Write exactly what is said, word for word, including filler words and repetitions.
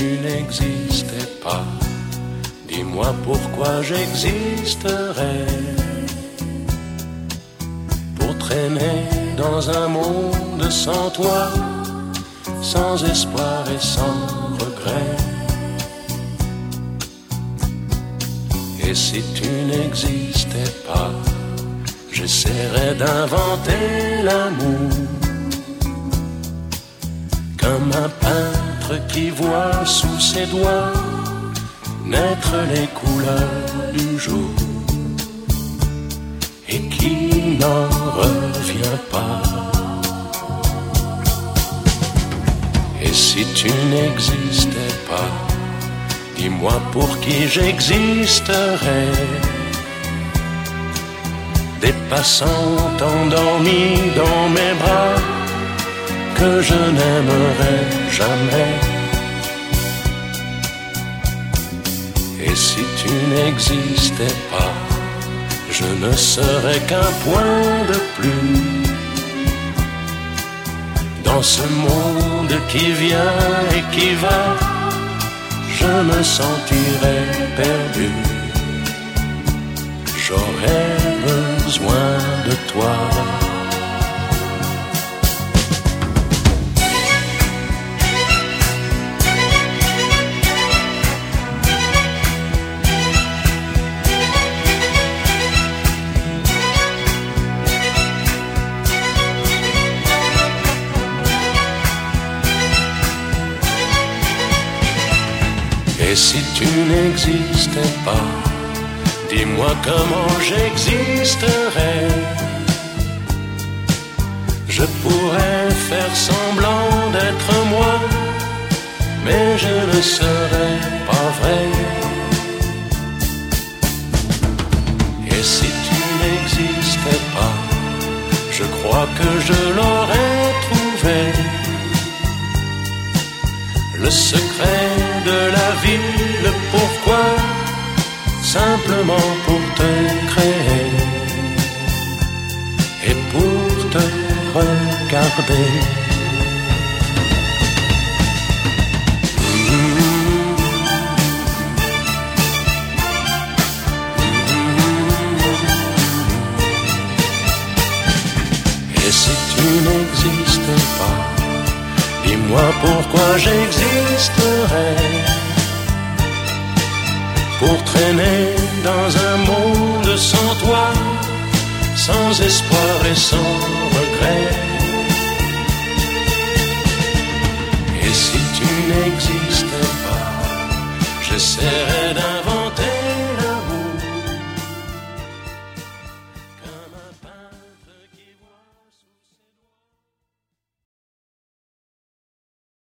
tu n'existais pas, dis-moi pourquoi j'existerais. Pour traîner dans un monde sans toi, sans espoir et sans regret. Et si tu n'existais pas, j'essaierais d'inventer l'amour, comme un peintre qui voit sous ses doigts naître les couleurs du jour et qui n'en revient pas. Et si tu n'existais pas, dis-moi pour qui j'existerais. Des passants endormis dans mes bras que je n'aimerais jamais. Et si tu n'existais pas, je ne serais qu'un point de plus dans ce monde qui vient et qui va. Je me sentirais perdu. J'aurais besoin de toi. Et si tu n'existais pas, dis-moi comment j'existerais. Je pourrais faire semblant d'être moi, mais je ne serais pas vrai. Et si tu n'existais pas, je crois que je l'aurais trouvé. Le secret de la vie, le pourquoi, simplement pour te créer et pour te regarder. Et si tu n'existais pas, dis-moi pourquoi j'existerais. Pour traîner dans un monde sans toi, sans espoir et sans regret. Et si tu n'existais pas, j'essaierais d'un